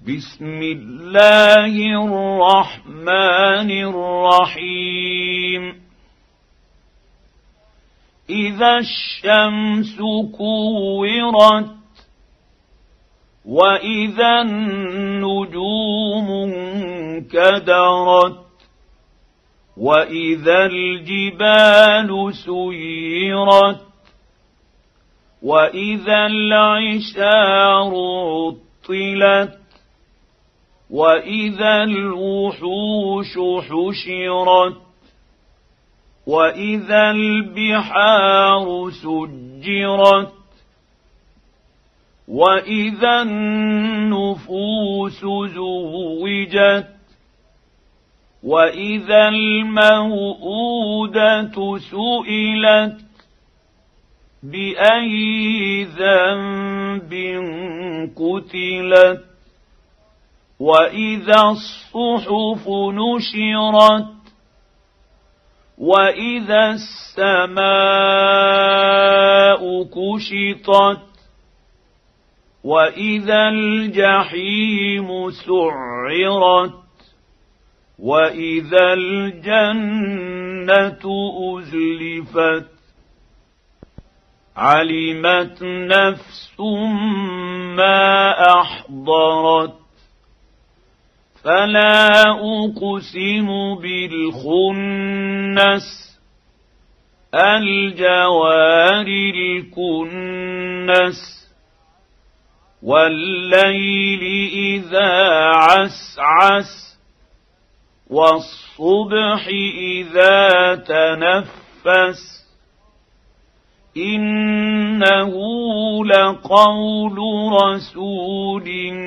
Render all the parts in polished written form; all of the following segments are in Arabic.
بسم الله الرحمن الرحيم إذا الشمس كورت وإذا النجوم انكدرت وإذا الجبال سيرت وإذا العشار عطلت وإذا الوحوش حشرت وإذا البحار سجرت وإذا النفوس زوجت وإذا الموءودة سئلت بأي ذنب قتلت وإذا الصحف نشرت وإذا السماء كشطت وإذا الجحيم سعرت وإذا الجنة أزلفت علمت نفس ما أحضرت فلا أقسم بالخنس الجوار الكنس والليل إذا عسعس والصبح إذا تنفس إنه لقول رسول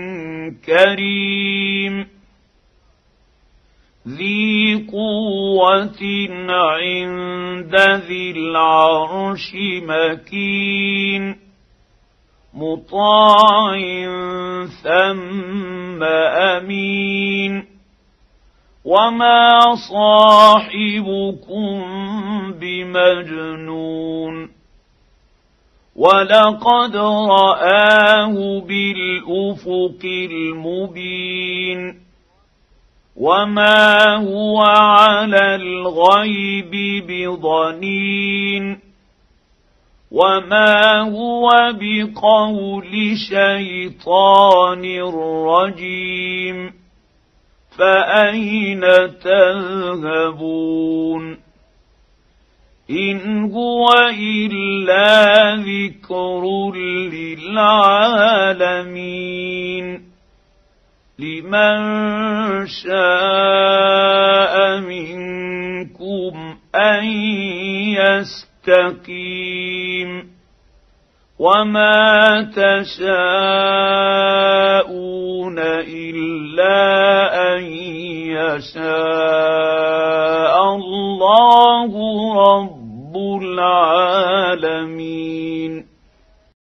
كريم ذي قوة عند ذي العرش مكين مطاع ثم أمين وما صاحبكم بمجنون ولقد رآه بالأفق المبين وما هو على الغيب بضنين وما هو بقول شيطان رجيم فأين تذهبون إن هو إلا ذكر للعالمين لمن شاء منكم أن يستقيم وما تشاءون إلا أن يشاء